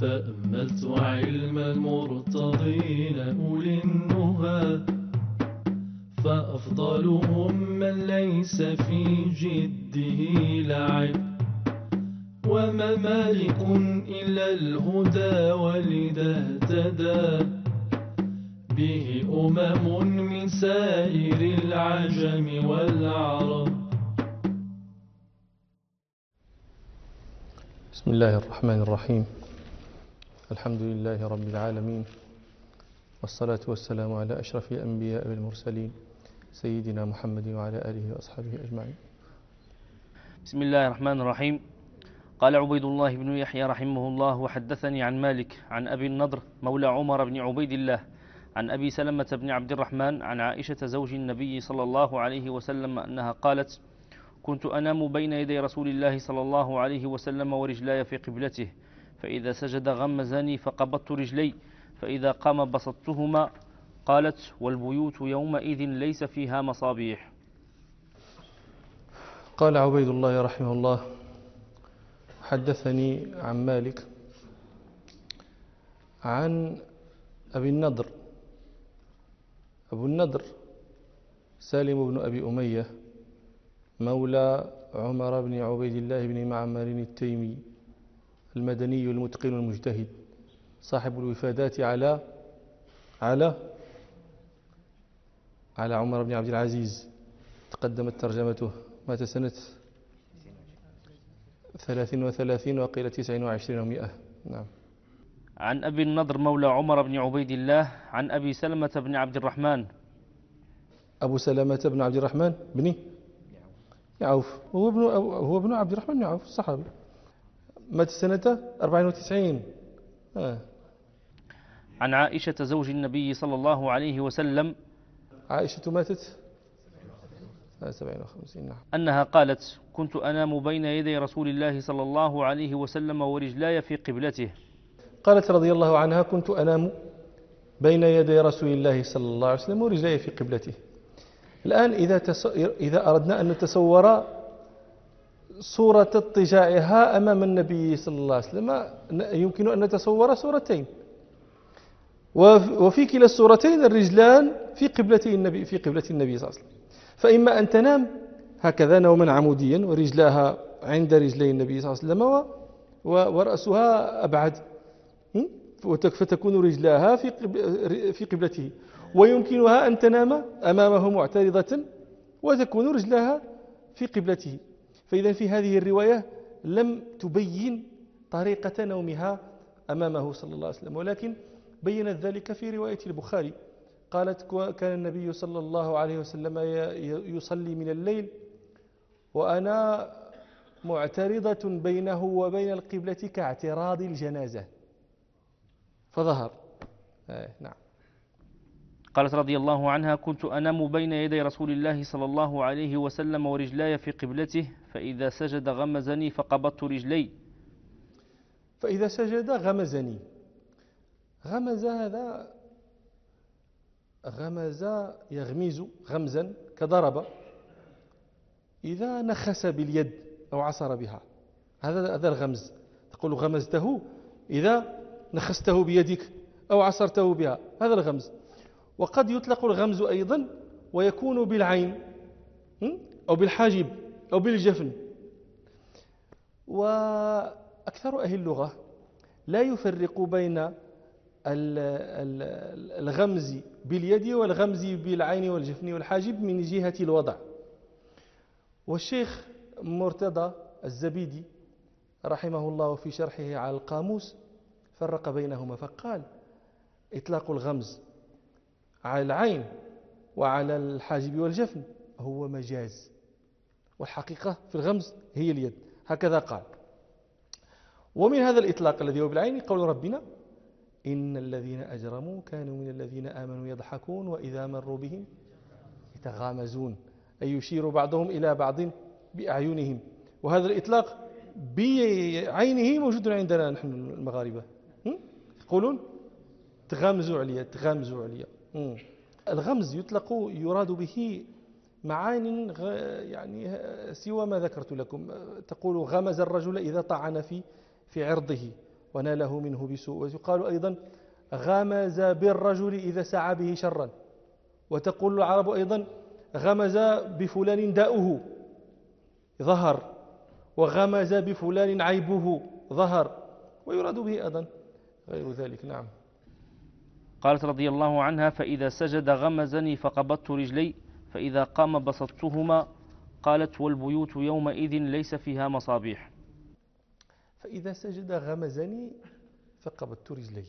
تأملت علم المرتضين أولي النهى، فأفضلهم من ليس في جده لعب، وما مالك إلا الهدى ولذا اهتدى به من سائر العجم والعرب. بسم الله الرحمن الرحيم. الحمد لله رب العالمين، والصلاة والسلام على أشرف الأنبياء والمرسلين سيدنا محمد وعلى آله وأصحابه أجمعين. بسم الله الرحمن الرحيم. قال عبيد الله بن يحيى رحمه الله: وحدثني عن مالك عن أبي النضر مولى عمر بن عبيد الله عن أبي سلمة بن عبد الرحمن عن عائشة زوج النبي صلى الله عليه وسلم أنها قالت: كنت أنام بين يدي رسول الله صلى الله عليه وسلم ورجلاي في قبلته، فإذا سجد غمزني فقبضت رجلي، فإذا قام بسطتهما. قالت: والبيوت يومئذ ليس فيها مصابيح. قال عبيد الله رحمه الله: حدثني عن مالك عن أبي النضر. أبو النضر سالم بن أبي أمية مولى عمر بن عبيد الله بن معمر التيمي المدني المتقن المجتهد صاحب الوفادات على عمر بن عبد العزيز. تقدمت ترجمته، مات سنة 33 وقيل 29 و100. نعم. عن أبي النضر مولى عمر بن عبيد الله عن أبي سلمة بن عبد الرحمن. أبو سلمة بن عبد الرحمن بن عوف، هو ابن عبد الرحمن بن عوف الصحابي، مات سنة 94. عن عائشة زوج النبي صلى الله عليه وسلم. عائشة ماتت 57. نعم. أنها قالت: كنت أنام بين يدي رسول الله صلى الله عليه وسلم ورجلاي في قبلته. قالت رضي الله عنها: كنت أنام بين يدي رسول الله صلى الله عليه وسلم ورجلاي في قبلته. الآن إذا أردنا أن نتصور صورة اضطجاعها أمام النبي صلى الله عليه وسلم، يمكن أن نتصور صورتين، وفي كلا الصورتين الرجلان في قبلة النبي صلى الله عليه وسلم. فإما أن تنام هكذا نوما عموديا ورجلاها عند رجلي النبي صلى الله عليه وسلم ورأسها أبعد، فتكون رجلاها في قبلته، ويمكنها أن تنام أمامه معترضة وتكون رجلاها في قبلته. فإذا في هذه الرواية لم تبين طريقة نومها أمامه صلى الله عليه وسلم، ولكن بينت ذلك في رواية البخاري. قالت: كان النبي صلى الله عليه وسلم يصلي من الليل وأنا معترضة بينه وبين القبلة كاعتراض الجنازة، فظهر. نعم. قالت رضي الله عنها: كنت أنام بين يدي رسول الله صلى الله عليه وسلم ورجلاي في قبلته، فإذا سجد غمزني فقبضت رجلي. فإذا سجد غمزني. غمز، هذا غمز يغمز غمزا كضرب، إذا نخس باليد أو عصر بها، هذا الغمز. تقول غمزته إذا نخسته بيدك أو عصرته بها، هذا الغمز. وقد يطلق الغمز أيضا ويكون بالعين أو بالحاجب أو بالجفن. وأكثر أهل اللغة لا يفرق بين الغمز باليد والغمز بالعين والجفن والحاجب من جهة الوضع. والشيخ مرتضى الزبيدي رحمه الله في شرحه على القاموس فرق بينهما، فقال: إطلاق الغمز على العين وعلى الحاجب والجفن هو مجاز، والحقيقة في الغمز هي اليد، هكذا قال. ومن هذا الإطلاق الذي هو بالعين قول ربنا: إن الذين أجرموا كانوا من الذين آمنوا يضحكون وإذا مروا بهم يتغامزون، أي يشير بعضهم إلى بعض بأعينهم. وهذا الإطلاق بعينه موجود عندنا نحن المغاربة، يقولون تغامزوا عليا، تغامزوا عليا. الغمز يطلق يراد به معان يعني سوى ما ذكرت لكم. تقول غمز الرجل إذا طعن في عرضه، وناله منه بسوء. ويقال أيضا غمز بالرجل إذا سعى به شرا. وتقول العرب أيضا غمز بفلان داؤه ظهر، وغمز بفلان عيبه ظهر، ويراد به أيضا غير ذلك. نعم. قالت رضي الله عنها: فإذا سجد غمزني فقبضت رجلي، فإذا قام بسطتهما. قالت: والبيوت يومئذ ليس فيها مصابيح. فإذا سجد غمزني فقبضت رجلي،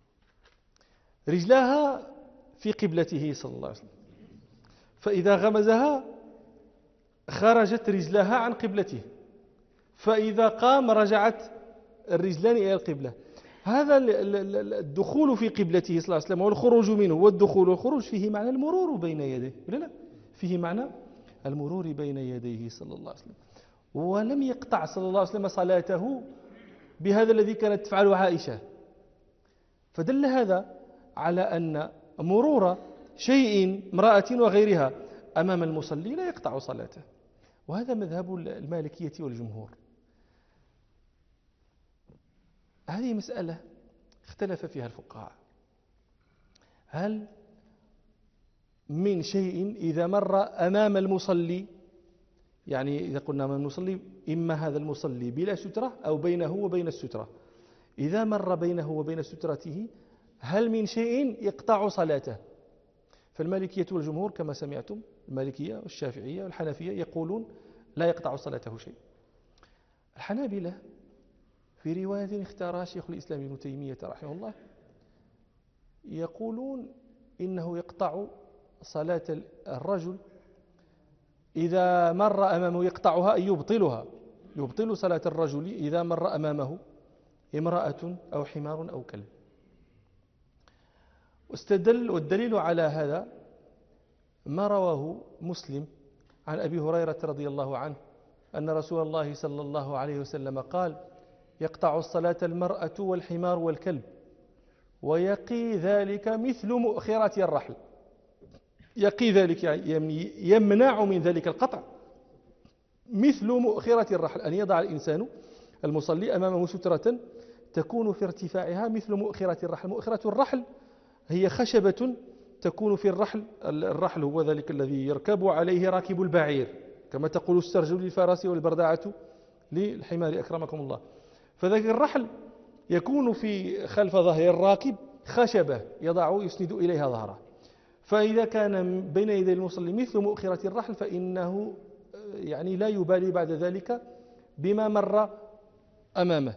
رجلاها في قبلته صلى الله عليه وسلم، فإذا غمزها خرجت رجلها عن قبلته، فإذا قام رجعت الرجلان إلى القبلة. هذا الدخول في قبلته صلى الله عليه وسلم والخروج منه، والدخول والخروج فيه معنى المرور بين يديه، لا فيه معنى المرور بين يديه صلى الله عليه وسلم. ولم يقطع صلى الله عليه وسلم صلاته بهذا الذي كانت تفعله عائشة. فدل هذا على أن مرور شيء امرأة وغيرها أمام المصلي لا يقطع صلاته، وهذا مذهب المالكية والجمهور. هذه مسألة اختلف فيها الفقهاء، هل من شيء إذا مر أمام المصلي، يعني إذا قلنا أمام المصلي إما هذا المصلي بلا سترة أو بينه وبين السترة، إذا مر بينه وبين سترته هل من شيء يقطع صلاته؟ فالمالكية والجمهور كما سمعتم، المالكية والشافعية والحنفية يقولون لا يقطع صلاته شيء. الحنابلة في رواية اختارها شيخ الإسلام ابن تيمية رحمه الله يقولون إنه يقطع صلاة الرجل إذا مر أمامه، يقطعها أي يبطلها، يبطل صلاة الرجل إذا مر أمامه امرأة أو حمار أو كلب. والدليل على هذا ما رواه مسلم عن أبي هريرة رضي الله عنه أن رسول الله صلى الله عليه وسلم قال: يقطع الصلاة المرأة والحمار والكلب، ويقي ذلك مثل مؤخرة الرحل. يقي ذلك يعني يمنع من ذلك القطع مثل مؤخرة الرحل، أن يضع الإنسان المصلي أمامه سترة تكون في ارتفاعها مثل مؤخرة الرحل. مؤخرة الرحل هي خشبة تكون في الرحل، الرحل هو ذلك الذي يركب عليه راكب البعير، كما تقول السرج للفرس والبردعة للحمار أكرمكم الله. فذلك الرحل يكون في خلف ظهر الراكب خشبة يسند إليها ظهره، فإذا كان بين يدي المصلي مثل مؤخرة الرحل فإنه يعني لا يبالي بعد ذلك بما مر أمامه.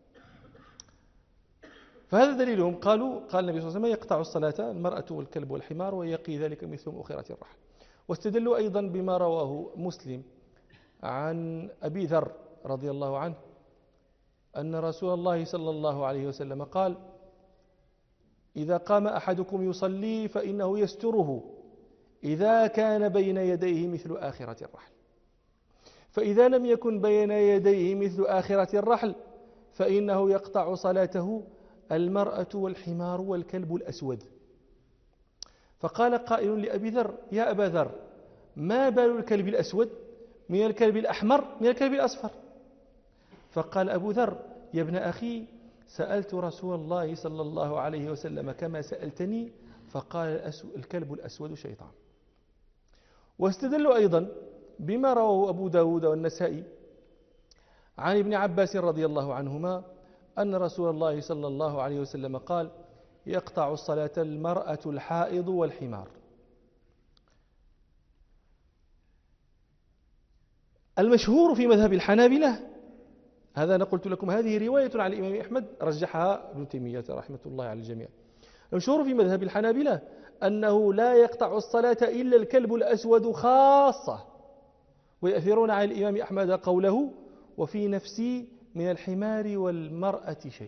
فهذا دليلهم. قال النبي صلى الله عليه وسلم: يقطع الصلاة المرأة والكلب والحمار، ويقي ذلك مثل مؤخرة الرحل. واستدلوا أيضا بما رواه مسلم عن أبي ذر رضي الله عنه أن رسول الله صلى الله عليه وسلم قال: إذا قام أحدكم يصلي فإنه يستره إذا كان بين يديه مثل آخرة الرحل، فإذا لم يكن بين يديه مثل آخرة الرحل فإنه يقطع صلاته المرأة والحمار والكلب الأسود. فقال قائل لأبي ذر: يا أبا ذر، ما بال الكلب الأسود من الكلب الأحمر من الكلب الأصفر؟ فقال أبو ذر: يا ابن أخي، سألت رسول الله صلى الله عليه وسلم كما سألتني، فقال: الكلب الأسود شيطان. واستدلوا أيضا بما رواه أبو داود والنسائي عن ابن عباس رضي الله عنهما أن رسول الله صلى الله عليه وسلم قال: يقطع الصلاة المرأة الحائض والحمار. المشهور في مذهب الحنابلة، هذا أنا قلت لكم هذه رواية عن الإمام أحمد رجحها ابن تيمية رحمة الله على الجميع. المشهور في مذهب الحنابلة أنه لا يقطع الصلاة إلا الكلب الأسود خاصة، ويأثرون عن الإمام أحمد قوله: وفي نفسي من الحمار والمرأة شيء.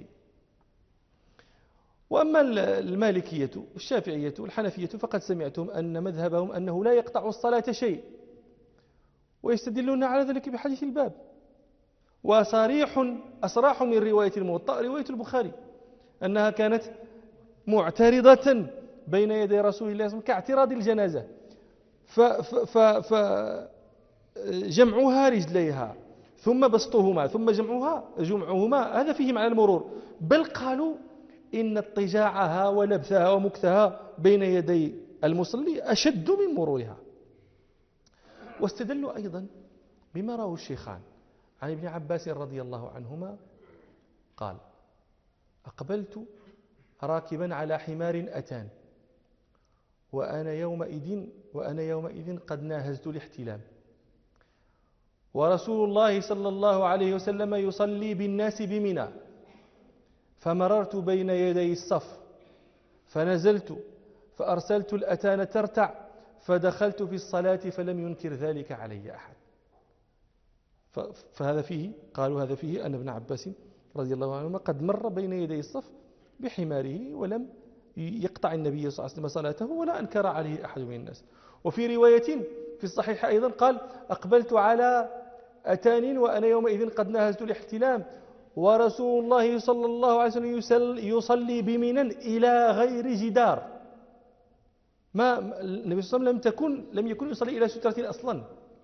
وأما المالكية والشافعية والحنفية فقد سمعتم أن مذهبهم أنه لا يقطع الصلاة شيء، ويستدلون على ذلك بحديث الباب. أصراح من رواية الموطأ رواية البخاري أنها كانت معترضة بين يدي رسول الله صلى الله عليه وسلم كاعتراض الجنازة، فجمعها رجليها ثم بسطهما ثم جمعهما هذا فيه معنى المرور. بل قالوا إن اضطجاعها ولبثها ومكثها بين يدي المصلي أشد من مرورها. واستدلوا أيضا بما رواه الشيخان عن ابن عباس رضي الله عنهما قال: أقبلت راكبا على حمار أتان وأنا يومئذ قد ناهزت الاحتلام، ورسول الله صلى الله عليه وسلم يصلي بالناس بمنى، فمررت بين يدي الصف فنزلت فأرسلت الأتان ترتع فدخلت في الصلاة فلم ينكر ذلك علي أحد. فهذا فيه، قالوا هذا فيه أن ابن عباس رضي الله عنهما قد مر بين يدي الصف بحماره ولم يقطع النبي صلى الله عليه وسلم صلاته ولا أنكر عليه أحد من الناس. وفي رواية في الصحيح أيضا قال: أقبلت على أتان وأنا يومئذ قد ناهزت الاحتلام، ورسول الله صلى الله عليه وسلم يصلي بمنى إلى غير جدار. ما النبي صلى الله عليه وسلم لم يكن يصلي إلى سترة أصلا.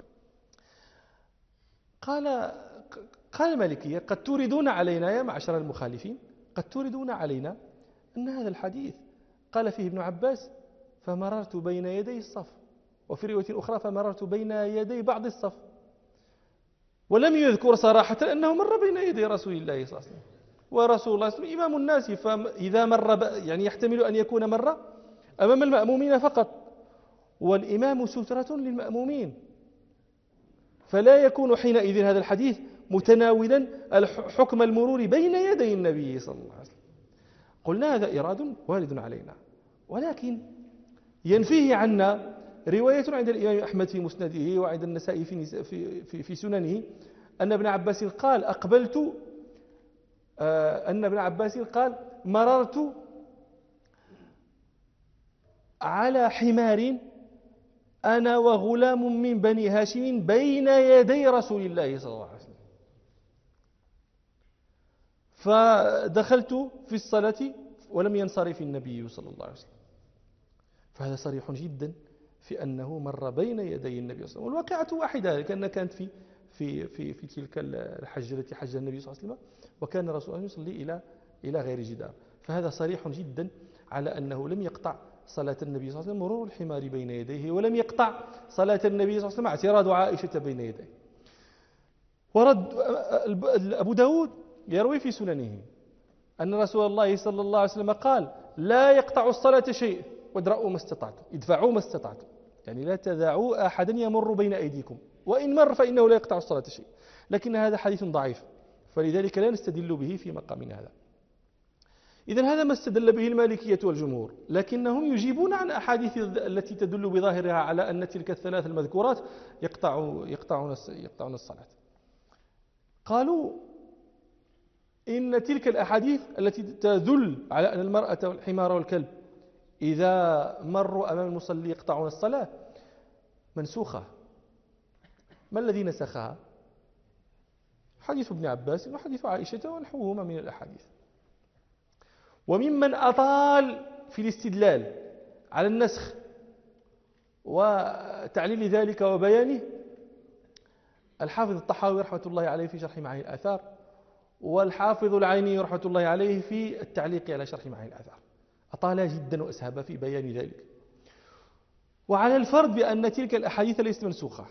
قال المالكية: قد توردون علينا يا معشر المخالفين، قد توردون علينا أن هذا الحديث قال فيه ابن عباس فمررت بين يدي الصف، وفي رواية أخرى فمررت بين يدي بعض الصف، ولم يذكر صراحة أنه مر بين يدي رسول الله صلى الله عليه وسلم. ورسول الله صلى الله عليه وسلم إمام الناس، فإذا مر يعني يحتمل أن يكون مر أمام المأمومين فقط، والإمام سترة للمأمومين، فلا يكون حينئذ هذا الحديث متناولا حكم المرور بين يدي النبي صلى الله عليه وسلم. قلنا هذا إراد وارد علينا، ولكن ينفيه عنا رواية عند الإمام أحمد في مسنده وعند النسائي في سننه أن ابن عباس قال: أن ابن عباس قال: مررت على حمار أنا وغلام من بني هاشم بين يدي رسول الله صلى الله عليه وسلم، فدخلت في الصلاة ولم ينصرف النبي صلى الله عليه وسلم. فهذا صريح جدا في أنه مر بين يدي النبي صلى الله عليه وسلم. والواقعة واحدة، لأنها كانت في تلك الحجة التي حج النبي صلى الله عليه وسلم، وكان رسول الله يصلي إلى غير جدار. فهذا صريح جدا على أنه لم يقطع صلاة النبي صلى الله عليه وسلم مرور الحمار بين يديه، ولم يقطع صلاة النبي صلى الله عليه وسلم اعتراض عائشة بين يديه. ورد أبو داود يروي في سننه أن رسول الله صلى الله عليه وسلم قال: لا يقطع الصلاة شيء وادرأوا ما استطعتم، ادفعوا ما استطعتم، يعني لا تدعوا أحدا يمر بين أيديكم، وإن مر فإنه لا يقطع الصلاة شيء. لكن هذا حديث ضعيف، فلذلك لا نستدل به في مقامنا هذا. إذن هذا ما استدل به المالكية والجمهور، لكنهم يجيبون عن أحاديث التي تدل بظاهرها على أن تلك الثلاث المذكورات يقطعون الصلاة. قالوا إن تلك الأحاديث التي تدل على أن المرأة والحمار والكلب إذا مروا أمام المصلي يقطعون الصلاة منسوخة. ما الذي نسخها؟ حديث ابن عباس وحديث عائشة ونحوهما من الأحاديث. وممن أطال في الاستدلال على النسخ وتعليل ذلك وبيانه الحافظ الطحاوي رحمة الله عليه في شرح معاني الآثار، والحافظ العيني رحمة الله عليه في التعليق على شرح معاني الآثار، أطال جدا وأسهب في بيان ذلك. وعلى الفرض بأن تلك الأحاديث ليست منسوخة،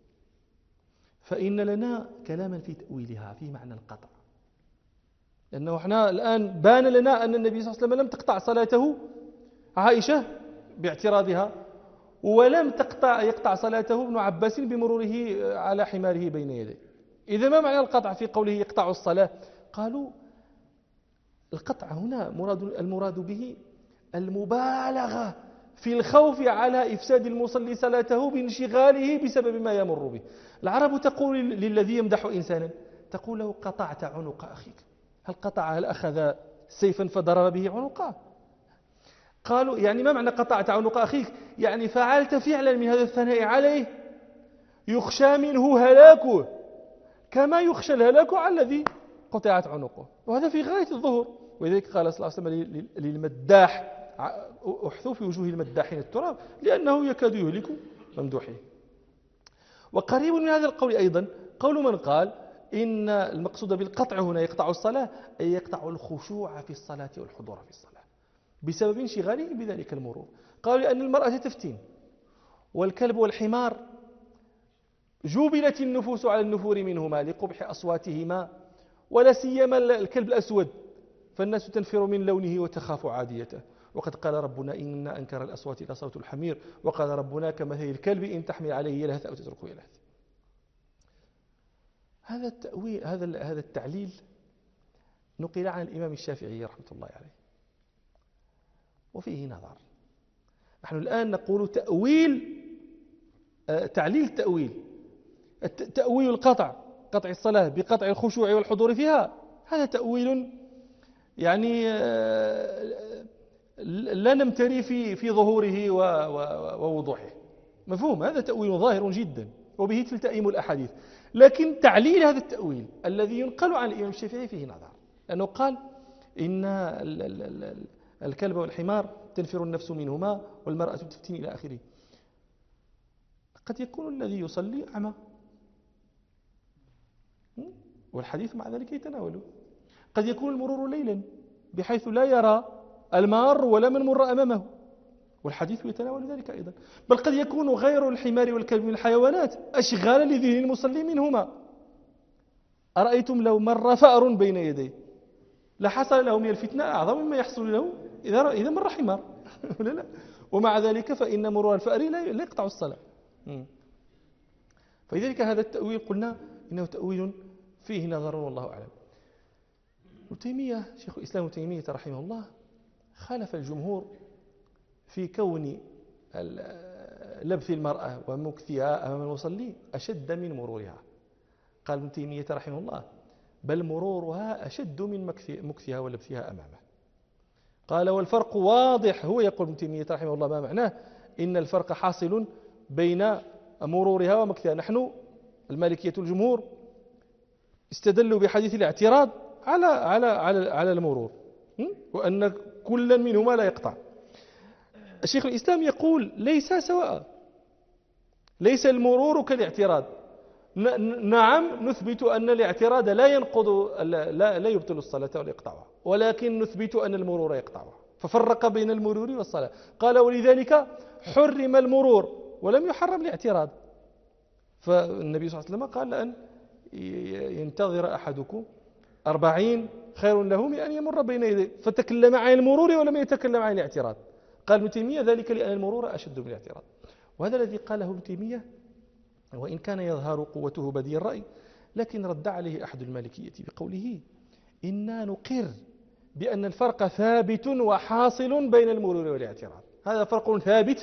فإن لنا كلاما في تأويلها في معنى القطع، لأنه احنا الآن بان لنا أن النبي صلى الله عليه وسلم لم تقطع صلاته عائشة باعتراضها، ولم يقطع صلاته ابن عباس بمروره على حماره بين يديه. إذا ما معنى القطع في قوله يقطع الصلاة؟ قالوا القطع هنا المراد به المبالغة في الخوف على إفساد المصلي صلاته بانشغاله بسبب ما يمر به. العرب تقول للذي يمدح إنسانا تقول له قطعت عنق أخيك. هل قطع؟ هل أخذ سيفا فضرب به عنقه؟ قالوا يعني ما معنى قطعت عنق أخيك؟ يعني فعلت فعلا من هذا الثناء عليه يخشى منه هلاكه كما يخشى الهلاك على الذي قطعت عنقه، وهذا في غاية الظهور. ولذلك قال صلى الله عليه وسلم للمداح احثوا في وجوه المداحين التراب لأنه يكاد يهلك ممدوحه. وقريب من هذا القول أيضا قول من قال إن المقصود بالقطع هنا يقطع الصلاة أي يقطع الخشوع في الصلاة والحضور في الصلاة بسبب انشغاله بذلك المرور. قالوا لأن المرأة تفتن، والكلب والحمار جبلت النفوس على النفور منهما لقبح أصواتهما، ولا سيما الكلب الأسود، فالناس تنفر من لونه وتخاف عاديته. وقد قال ربنا إن أنكر الأصوات لصوت الحمير، وقال ربنا كمثل الكلب إن تحمل عليه يلهث أو تتركه يلهث. هذا التأويل، هذا التعليل نقل عن الإمام الشافعي رحمة الله عليه، وفيه نظر. نحن الآن نقول تأويل، تعليل تأويل القطع، قطع الصلاة بقطع الخشوع والحضور فيها، هذا تأويل يعني لا نمتري في ظهوره ووضوحه، مفهوم؟ هذا تأويل ظاهر جدا وبه تلتئم الأحاديث. لكن تعليل هذا التأويل الذي ينقل عن الإمام الشافعي فيه نظر، لأنه قال إن الكلب والحمار تنفر النفس منهما والمرأة تفتن إلى آخره. قد يكون الذي يصلي أعمى، والحديث مع ذلك يتناوله. قد يكون المرور ليلا بحيث لا يرى المار ولا من مر أمامه، والحديث يتناول ذلك أيضا. بل قد يكون غير الحمار والكلب من الحيوانات أشغالا لذهن المصلي منهما. أرأيتم لو مر فأر بين يديه لحصل له من الفتنة أعظم مما يحصل له إذا مر حمار ولا لا؟ ومع ذلك فإن مرور الفأر لا يقطع الصلاة. فلذلك هذا التأويل قلنا إنه تأويل فيه نظر والله أعلم. ابن تيمية، شيخ الإسلام ابن تيمية رحمه الله، خالف الجمهور في كون لبث المرأة ومكثها أمام المصلي أشد من مرورها. قال ابن تيمية رحمه الله بل مرورها أشد من مكثها ولبثها أمامه. قال والفرق واضح. هو يقول ابن تيمية رحمه الله ما معناه إن الفرق حاصل بين مرورها ومكثها. نحن المالكية الجمهور استدلوا بحديث الاعتراض على المرور، وأن كلا منهما لا يقطع. الشيخ الإسلام يقول ليس سواء، ليس المرور كالاعتراض. نعم نثبت أن الاعتراض لا ينقض لا يبطل الصلاة ولا يقطعها، ولكن نثبت أن المرور يقطعها. ففرق بين المرور والصلاة. قال ولذلك حرم المرور ولم يحرم الاعتراض. فالنبي صلى الله عليه وسلم قال أن ينتظر أحدكم 40 خير له من أن يمر بين يديه، فتكلم عن المرور ولم يتكلم عن الاعتراض. قال ابن تيمية ذلك لأن المرور أشد من الاعتراض. وهذا الذي قاله ابن تيمية وإن كان يظهر قوته بديع الرأي، لكن رد عليه أحد المالكية بقوله إنا نقر بأن الفرق ثابت وحاصل بين المرور والاعتراض. هذا فرق ثابت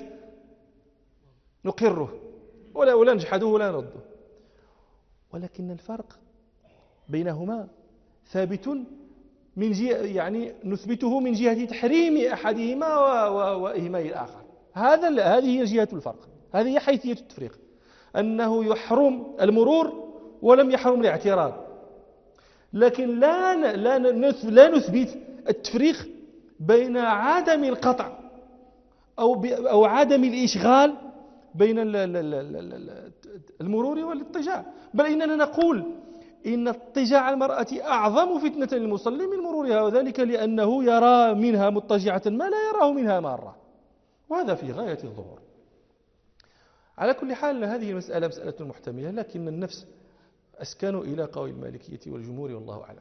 نقره ولا نجحده ولا نرده، ولكن الفرق بينهما ثابت من جهة، يعني نثبته من جهة تحريم أحدهما وإهمال الآخر. هذه هي جهة الفرق، هذه هي حيثية التفريق، أنه يحرم المرور ولم يحرم الاعتراض. لكن لا نثبت التفريق بين عدم القطع أو عدم الإشغال بين المرور والاضطجاع، بل إننا نقول إن اضطجاع المرأة أعظم فتنة للمصلي من مرورها، وذلك لأنه يرى منها مضطجعة ما لا يراه منها مارة، وهذا في غاية الظهور. على كل حال هذه المسألة مسألة محتملة، لكن النفس أسكن إلى قول المالكية والجمهور والله أعلم.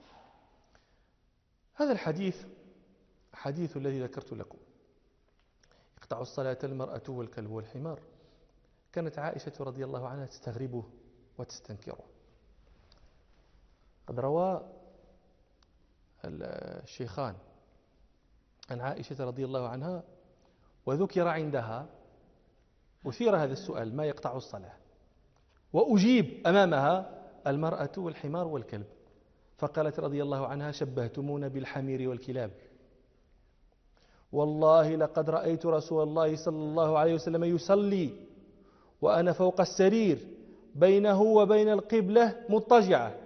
هذا الحديث الذي ذكرت لكم يقطع الصلاة المرأة والكلب والحمار، كانت عائشة رضي الله عنها تستغربه وتستنكره. قد روى الشيخان عن عائشة رضي الله عنها وذكر عندها أثير هذا السؤال ما يقطع الصلاة، وأجيب أمامها المرأة والحمار والكلب، فقالت رضي الله عنها شبهتمونا بالحمير والكلاب، والله لقد رأيت رسول الله صلى الله عليه وسلم يصلي وأنا فوق السرير بينه وبين القبلة مضطجعة،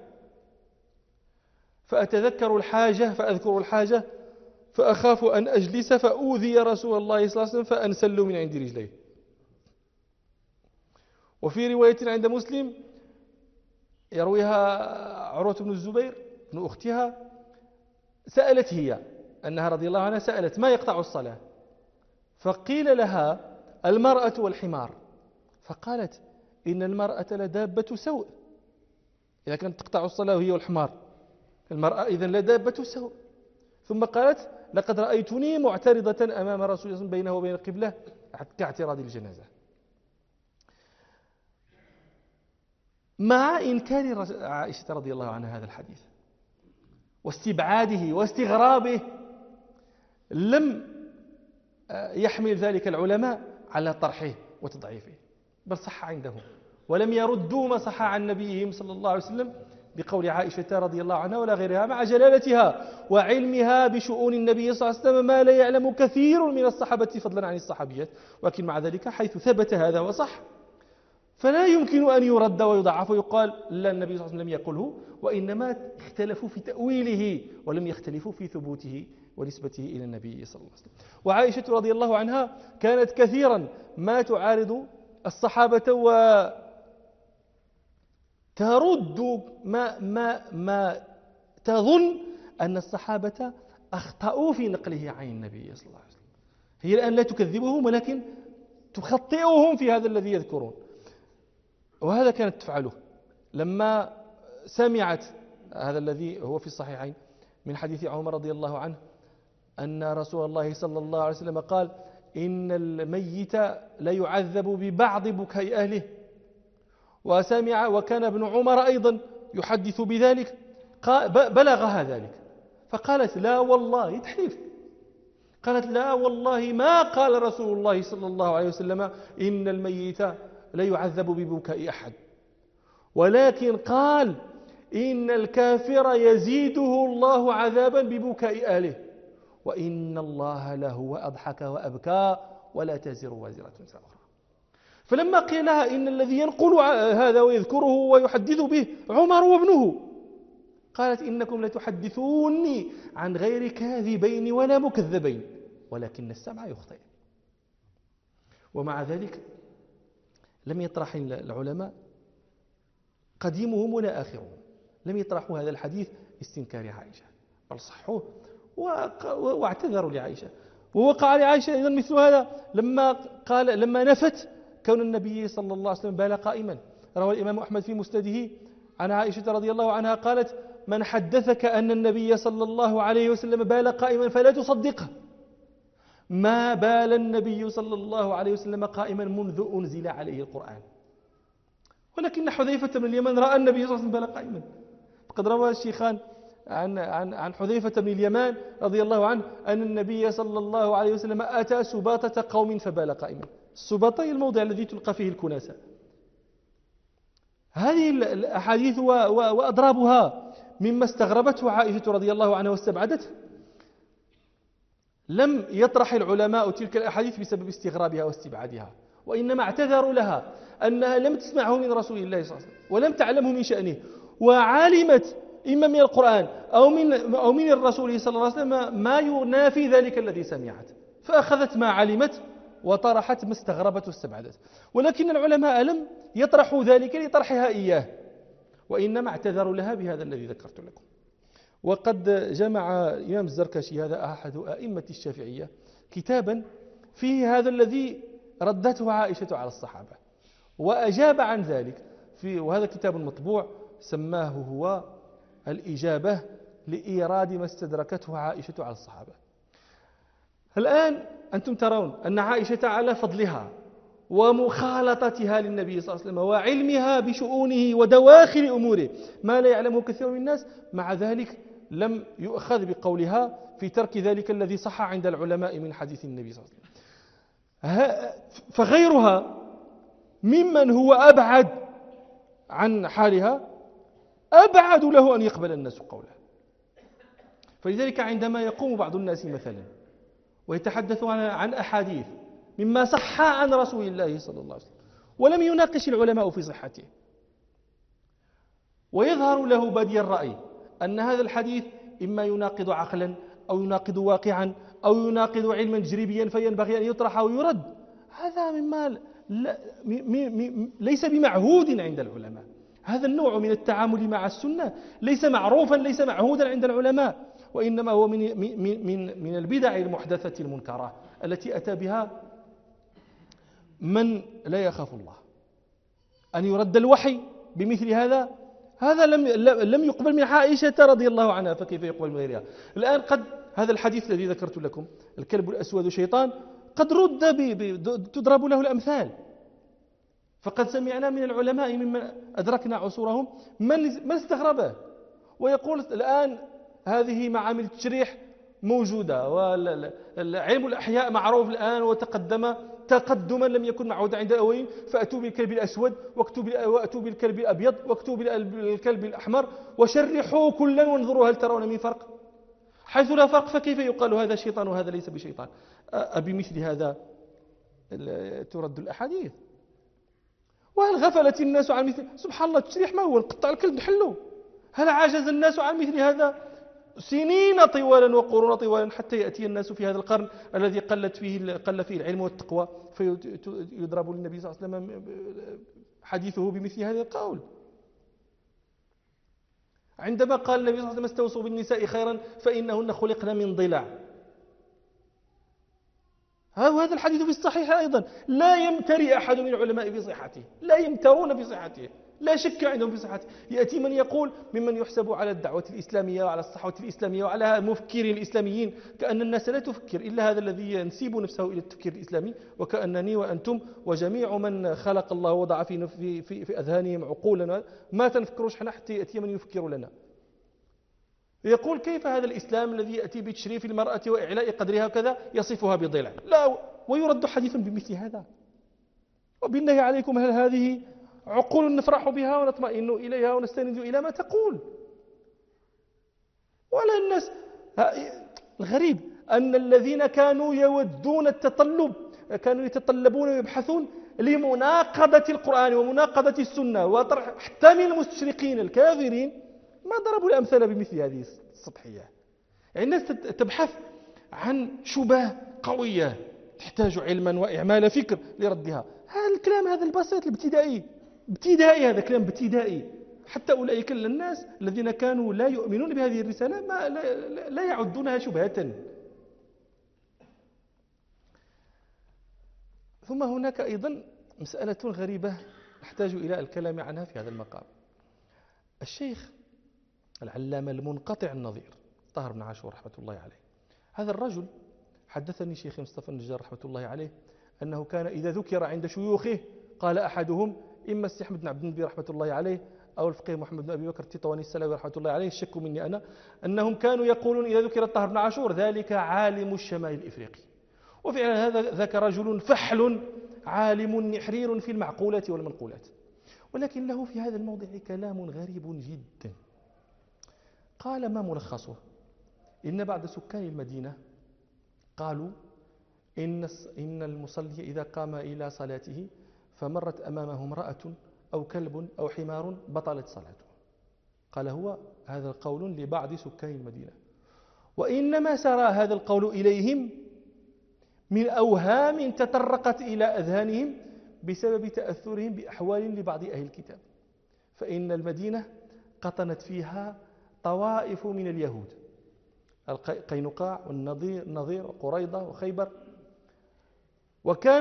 فأذكر الحاجة فأخاف أن أجلس فأوذي رسول الله صلى الله عليه وسلم فأنسل من عند رجليه. وفي رواية عند مسلم يرويها عروة بن الزبير بن أختها، سألت هي أنها رضي الله عنها سألت ما يقطع الصلاة، فقيل لها المرأة والحمار، فقالت إن المرأة لدابة سوء، إذا كانت تقطع الصلاة وهي والحمار المرأة إذن لدابة سوء. ثم قالت لقد رأيتني معترضة أمام رسول الله صلى الله عليه وسلم بينه وبين القبلة كاعتراض الجنازة. مع إنكار عائشة رضي الله عنها هذا الحديث واستبعاده واستغرابه، لم يحمل ذلك العلماء على طرحه وتضعيفه، بل صح عندهم، ولم يردوا ما صح عن نبيهم صلى الله عليه وسلم بقول عائشة رضي الله عنها ولا غيرها، مع جلالتها وعلمها بشؤون النبي صلى الله عليه وسلم ما لا يعلم كثير من الصحابة فضلا عن الصحابيات. ولكن مع ذلك حيث ثبت هذا وصح فلا يمكن أن يرد ويضعف ويقال لا النبي صلى الله عليه وسلم لم يقله، وإنما اختلفوا في تأويله ولم يختلفوا في ثبوته ونسبته إلى النبي صلى الله عليه وسلم. وعائشة رضي الله عنها كانت كثيرا ما تعارض الصحابة وترد ما تظن أن الصحابة أخطأوا في نقله عن النبي صلى الله عليه وسلم. هي الآن لا تكذبهم ولكن تخطئهم في هذا الذي يذكرون، وهذا كانت تفعله لما سمعت هذا الذي هو في الصحيحين من حديث عمر رضي الله عنه أن رسول الله صلى الله عليه وسلم قال إن الميت لا يعذب ببعض بكاء أهله، وكان ابن عمر أيضا يحدث بذلك، بلغها ذلك فقالت لا والله تحلف، قالت لا والله ما قال رسول الله صلى الله عليه وسلم إن الميت لا يعذب ببكاء أحد، ولكن قال إن الكافر يزيده الله عذابا ببكاء أهله، وإن الله لهو أضحك وأبكى ولا تزر وازرة وزر أخرى. فلما قيل لها إن الذي ينقل هذا ويذكره ويحدث به عمر وابنه، قالت إنكم لتحدثوني عن غير كاذبين ولا مكذبين ولكن السمع يخطئ. ومع ذلك لم يطرح العلماء قديمهم ولا آخرهم لم يطرحوا هذا الحديث استنكار عائشة، بل صحوه واعتذروا لعائشة. ووقع لعائشة أيضا مثل هذا لما نفت كون النبي صلى الله عليه وسلم بال قائما. روى الإمام أحمد في مسنده عن عائشة رضي الله عنها قالت من حدثك أن النبي صلى الله عليه وسلم بال قائما فلا تصدقه، ما بال النبي صلى الله عليه وسلم قائما منذ أنزل عليه القرآن. ولكن حذيفة بن اليمان رأى النبي صلى الله عليه وسلم بال قائما. فقد روى الشيخان عن حذيفة بن اليمان رضي الله عنه أن النبي صلى الله عليه وسلم أتى سباطة قوم فبال قائما. السباطة هي الموضع الذي تلقى فيه الكناسة. هذه الأحاديث وأضرابها مما استغربته عائشة رضي الله عنها واستبعدته. لم يطرح العلماء تلك الأحاديث بسبب استغرابها واستبعادها، وإنما اعتذروا لها أنها لم تسمعه من رسول الله صلى الله عليه وسلم ولم تعلمه من شأنه، وعلمت إما من القرآن أو من الرسول صلى الله عليه وسلم ما ينافي ذلك الذي سمعت، فأخذت ما علمت وطرحت ما استغربت واستبعدت. ولكن العلماء لم يطرحوا ذلك لطرحها إياه، وإنما اعتذروا لها بهذا الذي ذكرت لكم. وقد جمع الإمام الزركشي هذا أحد أئمة الشافعية كتابا فيه هذا الذي ردته عائشة على الصحابة وأجاب عن ذلك، وهذا كتاب مطبوع سماه هو الإجابة لإيراد ما استدركته عائشة على الصحابة. الآن أنتم ترون أن عائشة على فضلها ومخالطتها للنبي صلى الله عليه وسلم وعلمها بشؤونه ودواخل أموره ما لا يعلمه كثير من الناس، مع ذلك لم يؤخذ بقولها في ترك ذلك الذي صح عند العلماء من حديث النبي صلى الله عليه وسلم. فغيرها ممن هو أبعد عن حالها أبعد له أن يقبل الناس قولها. فلذلك عندما يقوم بعض الناس مثلا ويتحدث عن أحاديث مما صح عن رسول الله صلى الله عليه وسلم ولم يناقش العلماء في صحته، ويظهر له بادي الرأي أن هذا الحديث إما يناقض عقلا أو يناقض واقعا أو يناقض علما تجريبيا فينبغي أن يطرح أو يرد، هذا مما ليس بمعهود عند العلماء. هذا النوع من التعامل مع السنة ليس معروفا، ليس معهودا عند العلماء، وإنما هو من البدع المحدثة المنكرة التي أتى بها من لا يخاف الله. أن يرد الوحي بمثل هذا لم يقبل من عائشة رضي الله عنها، فكيف يقبل من غيرها؟ الآن قد هذا الحديث الذي ذكرت لكم، الكلب الأسود شيطان، قد رد تضرب له الأمثال. فقد سمعنا من العلماء ممن أدركنا عصورهم من استغربه ويقول الآن هذه معامل التشريح موجودة، وعلم الأحياء معروف الآن وتقدم تقدما لم يكن معهود عند الأولين، فأتوا بالكلب الأسود وأتوا بالكلب الأبيض وأتوا بالكلب الأحمر وشرحوا كلا وانظروا هل ترون من فرق. حيث لا فرق فكيف يقال هذا شيطان وهذا ليس بشيطان؟ بمثل هذا ترد الأحاديث. وهل غفلت الناس عن مثل، سبحان الله، التشريح ما هو نقطع الكلب نحله؟ هل عجز الناس عن مثل هذا سنين طوالا وقرون طوالا حتى يأتي الناس في هذا القرن الذي قل فيه العلم والتقوى فيضرب للنبي صلى الله عليه وسلم حديثه بمثل هذا القول؟ عندما قال النبي صلى الله عليه وسلم استوصوا بالنساء خيرا فإنهن خلقن من ضلع، هذا الحديث في الصحيح أيضا، لا يمتري أحد من العلماء بصحته، لا يمترون بصحته، لا شك عندهم في صحته. يأتي من يقول ممن يحسب على الدعوة الإسلامية وعلى الصحوة الإسلامية وعلى مفكرين الإسلاميين كأن الناس لا تفكر إلا هذا الذي ينسب نفسه إلى التفكير الإسلامي، وكأنني وأنتم وجميع من خلق الله وضع في أذهانهم عقولا ما تنفكروش حنا حتى يأتي من يفكر لنا. يقول كيف هذا الإسلام الذي يأتي بتشريف المرأة وإعلاء قدرها وكذا يصفها بضلع؟ لا، ويرد حديث بمثل هذا. وبالله عليكم، هل هذه عقول نفرح بها ونطمئن إليها ونستند إلى ما تقول؟ ولا الناس الغريب أن الذين كانوا يودون التطلب كانوا يتطلبون ويبحثون لمناقضة القرآن ومناقضة السنة وطرح حتى من المستشرقين الكافرين ما ضربوا الأمثال بمثل هذه السطحية. يعني الناس تبحث عن شبهة قوية تحتاج علما وإعمال فكر لردها. هذا الكلام هذا البسيط الابتدائي هذا كلام ابتدائي. حتى أولئك الناس الذين كانوا لا يؤمنون بهذه الرسالة لا يعدونها شبهة. ثم هناك أيضا مسألة غريبة نحتاج إلى الكلام عنها في هذا المقام. الشيخ العلامة المنقطع النظير طاهر بن عاشور رحمة الله عليه، هذا الرجل حدثني شيخ مصطفى النجار رحمة الله عليه أنه كان إذا ذكر عند شيوخه قال أحدهم، إما الشيخ أحمد بن عبد النبي رحمة الله عليه أو الفقيه محمد بن أبي بكر التطواني السلاوي رحمة الله عليه، الشك مني أنا، أنهم كانوا يقولون إذا ذكر طاهر بن عاشور ذلك عالم الشمال الإفريقي. وفعلا هذا ذاك رجل فحل عالم نحرير في المعقولات والمنقولات، ولكن له في هذا الموضع كلام غريب جدا. قال ما ملخصه؟ إن بعض سكان المدينة قالوا إن المصلي إذا قام إلى صلاته فمرت أمامه امرأة أو كلب أو حمار بطلت صلاته. قال هو هذا القول لبعض سكان المدينة، وإنما سرى هذا القول إليهم من أوهام تطرقت إلى أذهانهم بسبب تأثرهم بأحوال لبعض أهل الكتاب، فإن المدينة قطنت فيها طوائف من اليهود، القينقاع والنضير وقريضة وخيبر، وكان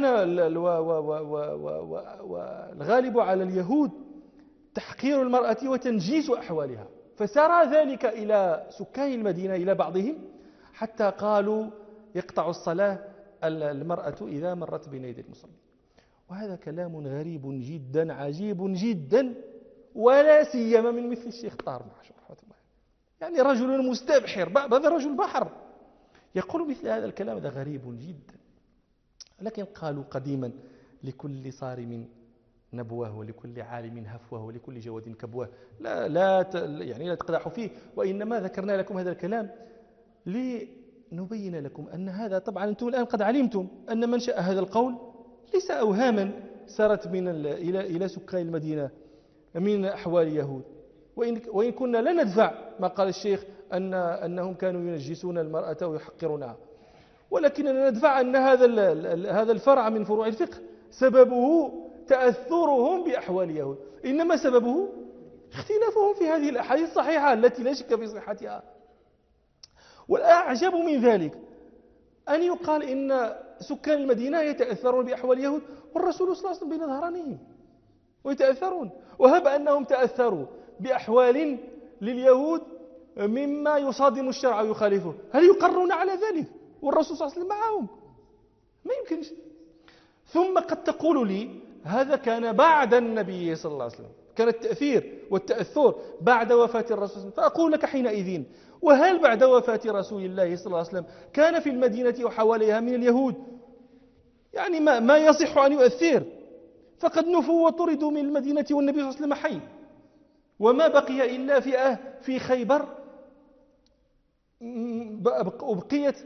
الغالب على اليهود تحقير المرأة وتنجيس أحوالها، فسرى ذلك إلى سكان المدينة إلى بعضهم حتى قالوا يقطع الصلاة المرأة إذا مرت بين يدي المصلي. وهذا كلام غريب جدا عجيب جدا، ولا سيما من مثل الشيخ طاهر بن عاشور رحمه الله، يعني رجل مستبحر، هذا رجل بحر يقول مثل هذا الكلام، هذا غريب جدا. لكن قالوا قديما لكل صارم نبوه ولكل عالم هفوه ولكل جواد كبوه، لا تقدحوا فيه، وإنما ذكرنا لكم هذا الكلام لنبين لكم أن هذا طبعا أنتم الآن قد علمتم أن منشأ هذا القول ليس أوهاما سرت إلى سكان المدينة من أحوال اليهود، وإن كنا لا ندفع ما قال الشيخ أنهم كانوا ينجسون المرأة ويحقرونها، ولكننا ندفع أن هذا الفرع من فروع الفقه سببه تأثرهم بأحوال اليهود، إنما سببه اختلافهم في هذه الأحاديث الصحيحة التي لا شك في صحتها. والأعجب من ذلك أن يقال إن سكان المدينة يتأثرون بأحوال اليهود والرسول صلى الله عليه وسلم بين ظهرانيهم ويتأثرون، وهب أنهم تأثروا بأحوال لليهود مما يصادم الشرع ويخالفه، هل يقرون على ذلك والرسول صلى الله عليه وسلم معهم؟ ما يمكنش. ثم قد تقول لي هذا كان بعد النبي صلى الله عليه وسلم، كان التأثير والتأثر بعد وفاة الرسول صلى الله عليه وسلم. فأقول لك حينئذ، وهل بعد وفاة رسول الله صلى الله عليه وسلم كان في المدينة وحواليها من اليهود يعني ما يصح أن يؤثر؟ فقد نفوا وطردوا من المدينة والنبي صلى الله عليه وسلم حي، وما بقي إلا في خيبر وبقيت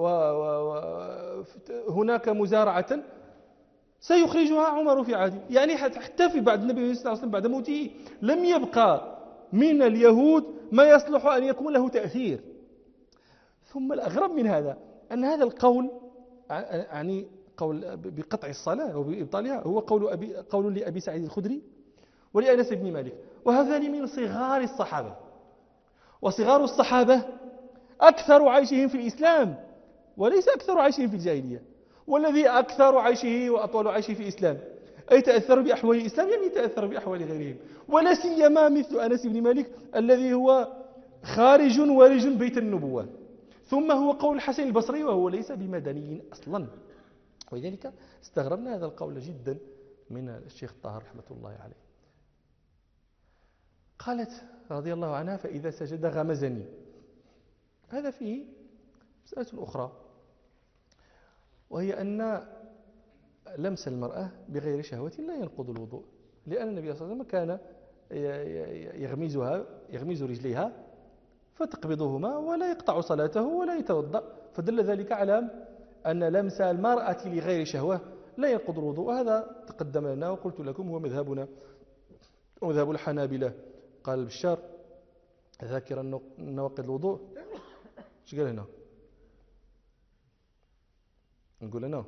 هناك مزارعة سيخرجها عمر في عهده. يعني حتى في بعد النبي صلى الله عليه وسلم بعد موته لم يبقى من اليهود ما يصلح أن يكون له تأثير. ثم الأغرب من هذا أن هذا القول، يعني قول بقطع الصلاة وبإبطالها، هو قول لأبي سعيد الخدري ولأنس بن مالك، وهذان من صغار الصحابة. وصغار الصحابة أكثر عيشهم في الإسلام وليس أكثر عيشهم في الجاهلية. والذي أكثر عيشه وأطول عيشه في الإسلام أي تأثر بأحوال الإسلام يعني يتأثر بأحوال غيرهم، ولا سيما مثل أنس بن مالك الذي هو خارج وارج بيت النبوة. ثم هو قول الحسن البصري وهو ليس بمدني أصلا. ولذلك استغربنا هذا القول جدا من الشيخ الطاهر رحمة الله عليه. قالت رضي الله عنها: فإذا سجد غمزني. هذا فيه مسألة أخرى، وهي أن لمس المرأة بغير شهوة لا ينقض الوضوء، لأن النبي صلى الله عليه وسلم كان يغمز رجليها فتقبضهما ولا يقطع صلاته ولا يتوضأ، فدل ذلك على أن لمس المرأة لغير شهوة لا ينقض الوضوء. وهذا تقدم لنا وقلت لكم هو مذهبنا ومذهب الحنابلة. قال البشار ذاكرا نواقض الوضوء، ايش قال هنا؟ نقول أنا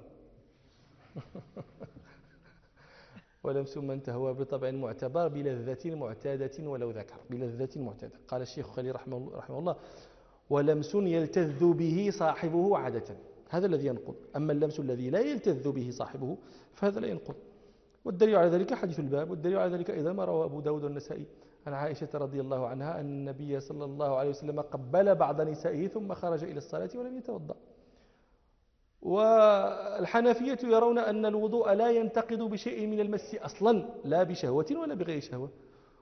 ولمس من تهوى بطبع معتبر بلذة معتادة ولو ذكر، بلذة معتادة. قال الشيخ خليل رحمه الله: ولمس يلتذ به صاحبه عادة، هذا الذي ينقض. أما اللمس الذي لا يلتذ به صاحبه فهذا لا ينقض. والدليل على ذلك حديث الباب، والدليل على ذلك أيضا ما روى أبو داود والنسائي عن عائشة رضي الله عنها أن النبي صلى الله عليه وسلم قبل بعض نسائه ثم خرج إلى الصلاة ولم يتوضأ. والحنفية يرون أن الوضوء لا ينتقض بشيء من المس أصلا، لا بشهوة ولا بغير شهوة.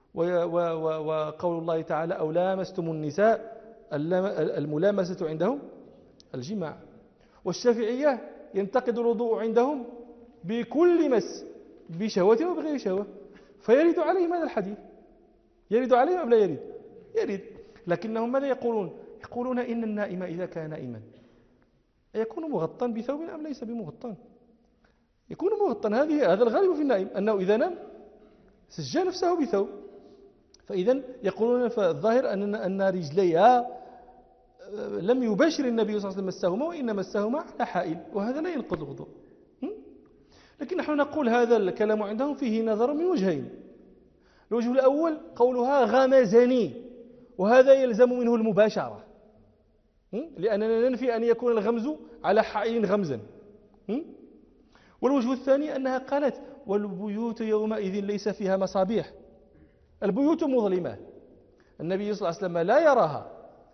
وقول الله تعالى: أو لامستم النساء، الملامسة عندهم الجماع. والشافعية ينتقض الوضوء عندهم بكل مس بشهوة وبغير شهوة، فيرد عليهم هذا الحديث. يرد عليهم أم لا يرد؟ يرد. لكنهم ماذا يقولون؟ يقولون إن النائم إذا كان نائما يكون مغطى بثوب أم ليس بمغطى؟ يكون مغطى. هذا الغالب في النائم أنه إذا نام سجى نفسه بثوب. فإذا يقولون فالظاهر أن رجليها لم يباشر النبي صلى الله عليه وسلم مسهما، وإن مسهما على حائل، وهذا لا ينقض الوضوء. لكن نحن نقول هذا الكلام عندهم فيه نظر من وجهين. الوجه الأول قولها غمزني، وهذا يلزم منه المباشرة، لأننا ننفي أن يكون الغمز على حائل غمزا. والوجه الثاني أنها قالت: والبيوت يومئذ ليس فيها مصابيح، البيوت مظلمة، النبي صلى الله عليه وسلم لا يراها،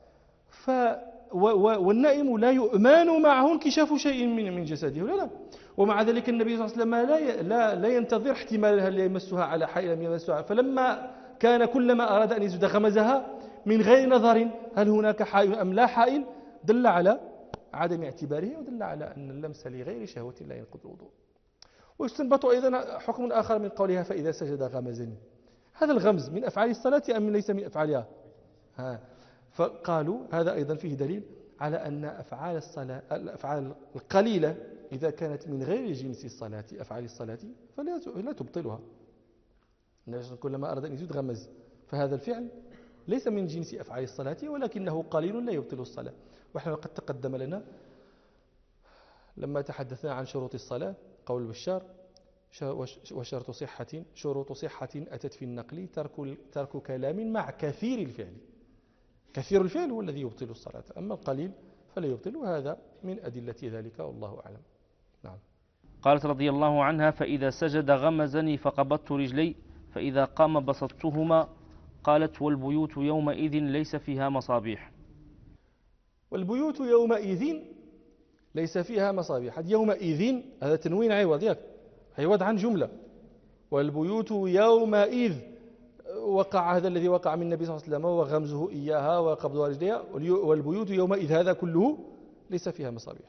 والنائم لا يؤمن معه انكشاف شيء من جسده، لا. ومع ذلك النبي صلى الله عليه وسلم لا ينتظر احتمال هل يمسها على حائل أم يمسها، فلما كان كلما أراد أن يسجد غمزها من غير نظر هل هناك حائل أم لا حائل، دل على عدم اعتباره، ودل على أن اللمس لغير شهوة لا ينقض الوضوء. ويستنبط أيضا حكم آخر من قولها: فإذا سجد غمزني. هذا الغمز من أفعال الصلاة أم ليس من أفعالها؟ فقالوا هذا أيضا فيه دليل على أن أفعال الصلاة، الأفعال القليلة إذا كانت من غير جنس الصلاة أفعال الصلاة فلا تبطلها. كلما أراد أن يزيد غمز، فهذا الفعل ليس من جنس أفعال الصلاة ولكنه قليل لا يبطل الصلاة. ونحن قد تقدم لنا لما تحدثنا عن شروط الصلاة قول البشار: شروط صحة أتت في النقل ترك كلام مع كثير الفعل. كثير الفعل هو الذي يبطل الصلاة، أما القليل فلا يبطل، وهذا من أدلة ذلك والله أعلم. نعم. قالت رضي الله عنها: فإذا سجد غمزني فقبضت رجلي، فإذا قام بسطتهما. قالت: والبيوت يومئذ ليس فيها مصابيح. والبيوت يومئذ ليس فيها مصابيح. يومئذ هذا تنوين عوض، عوض عن جملة. والبيوت يومئذ وقع هذا الذي وقع من النبي صلى الله عليه وسلم وغمزه إياها وقبض رجليها. والبيوت يومئذ هذا كله ليس فيها مصابيح.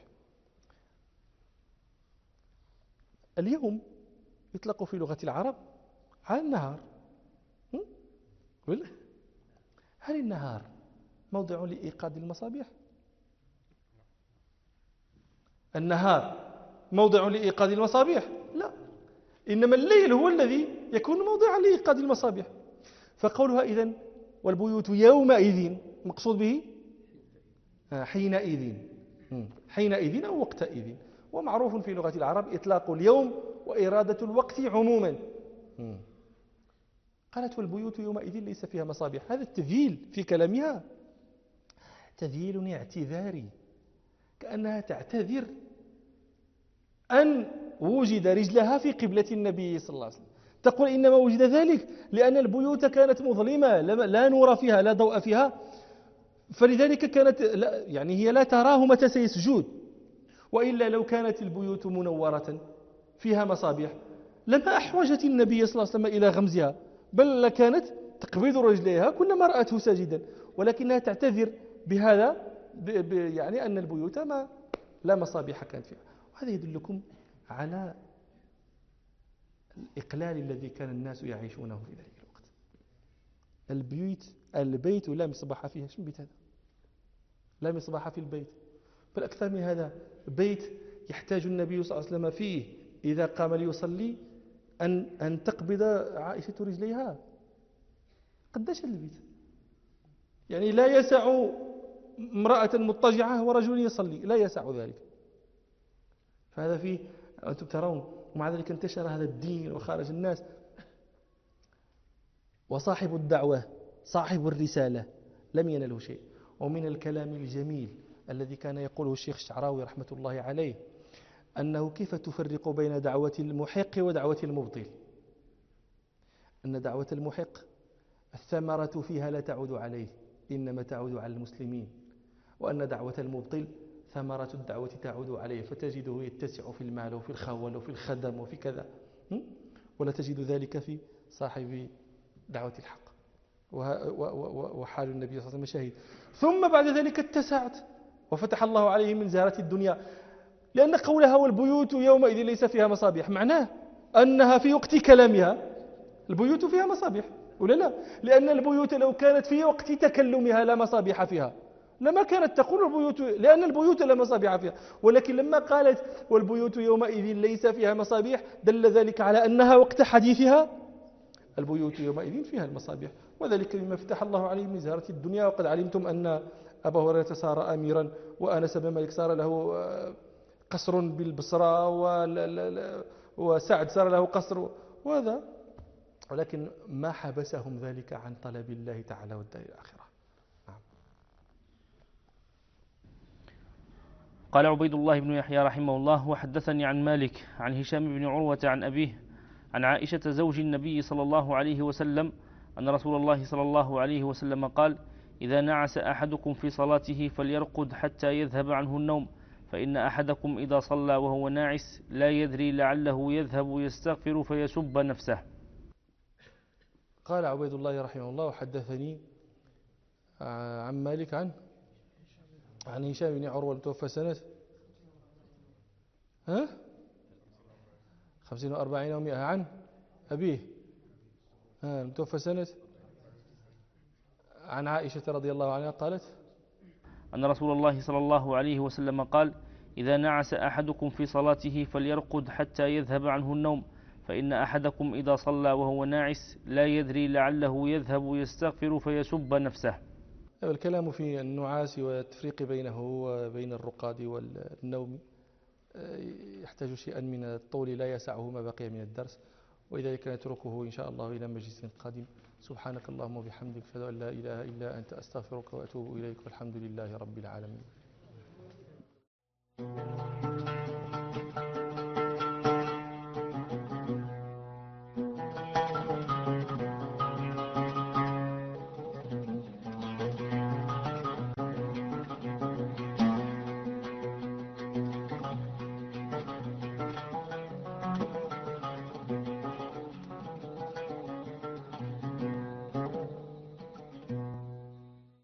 اليوم يطلق في لغة العرب على النهار. هل النهار موضع لإيقاد المصابيح؟ النهار موضع لإيقاد المصابيح؟ لا، إنما الليل هو الذي يكون موضعا لإيقاد المصابيح. فقولها إذن والبيوت يومئذ مقصود به حينئذ أو وقتئذ. ومعروف في لغة العرب إطلاق اليوم وإرادة الوقت عموما. قالت: والبيوت يومئذ ليس فيها مصابيح. هذا التذييل في كلامها تذييل اعتذاري، كأنها تعتذر أن وجد رجلها في قبلة النبي صلى الله عليه وسلم. تقول: إنما وجد ذلك لأن البيوت كانت مظلمة لا نور فيها لا ضوء فيها، فلذلك كانت هي لا تراه متى سيسجد. وإلا لو كانت البيوت منورة فيها مصابيح لما أحوجت النبي صلى الله عليه وسلم إلى غمزها، بل لكانت تقبض رجليها كلما رأته ساجدا، ولكنها تعتذر بهذا أن البيوت لا مصابيح كانت فيها. وهذا يدلكم على الإقلال الذي كان الناس يعيشونه في ذلك الوقت. البيت لا مصباح فيه. شنو بيت هذا؟ لا مصباح في البيت. بل أكثر من هذا، بيت يحتاج النبي صلى الله عليه وسلم فيه إذا قام ليصلي أن تقبض عائشة رجليها. قداش البيت؟ لا يسع امرأة مضطجعة ورجل يصلي، لا يسع ذلك. فهذا فيه أنتم ترون. ومع ذلك انتشر هذا الدين وخارج الناس. وصاحب الدعوة صاحب الرسالة لم ينله شيء. ومن الكلام الجميل الذي كان يقوله الشيخ الشعراوي رحمة الله عليه أنه كيف تفرق بين دعوة المحق ودعوة المبطل. أن دعوة المحق الثمرة فيها لا تعود عليه، إنما تعود على المسلمين. وأن دعوة المبطل ثمرة الدعوة تعود عليه، فتجده يتسع في المال وفي الخول وفي الخدم وفي كذا، ولا تجد ذلك في صاحب دعوة الحق. وحال النبي صلى الله عليه وسلم شهيد. ثم بعد ذلك اتسعت وفتح الله عليه من زهرة الدنيا، لأن قولها والبيوت يومئذ ليس فيها مصابيح معناه أنها في وقت كلامها البيوت فيها مصابيح، ولا لا؟ لأن البيوت لو كانت في وقت تكلمها لا مصابيح فيها لما كانت تقول البيوت، لأن البيوت لا مصابيح فيها. ولكن لما قالت والبيوت يومئذ ليس فيها مصابيح دل ذلك على أنها وقت حديثها البيوت يومئذ فيها المصابيح. وذلك مما فتح الله عليه من زهرة الدنيا. وقد علمتم أن أبا هريرة صار أميرا، وأنس بن مالك صار له قصر بالبصرة، وسعد صار له قصر، وهذا. ولكن ما حبسهم ذلك عن طلب الله تعالى والدار الآخرة. قال عبيد الله بن يحيى رحمه الله: وحدثني عن مالك عن هشام بن عروة عن أبيه عن عائشة زوج النبي صلى الله عليه وسلم أن رسول الله صلى الله عليه وسلم قال: إذا نعس أحدكم في صلاته فليرقد حتى يذهب عنه النوم، فإن أحدكم إذا صلى وهو ناعس لا يدري لعله يذهب يستغفر فيسب نفسه. قال عبيد الله رحمه الله: وحدثني عن مالك عن هشام بن عروة المتوفى سنة 50 و40 و100 عن أبيه المتوفى سنة عن عائشة رضي الله عنها قالت أن رسول الله صلى الله عليه وسلم قال: إذا نعس أحدكم في صلاته فليرقد حتى يذهب عنه النوم، فإن أحدكم إذا صلى وهو ناعس لا يدري لعله يذهب يستغفر فيسب نفسه. الكلام في النعاس والتفريق بينه وبين الرقاد والنوم يحتاج شيئا من الطول لا يسعه ما بقي من الدرس، ولذلك نتركه إن شاء الله إلى مجلس قادم. سبحانك اللهم وبحمدك، أشهد أن لا إله إلا أنت، أستغفرك وأتوب إليك، والحمد لله رب العالمين.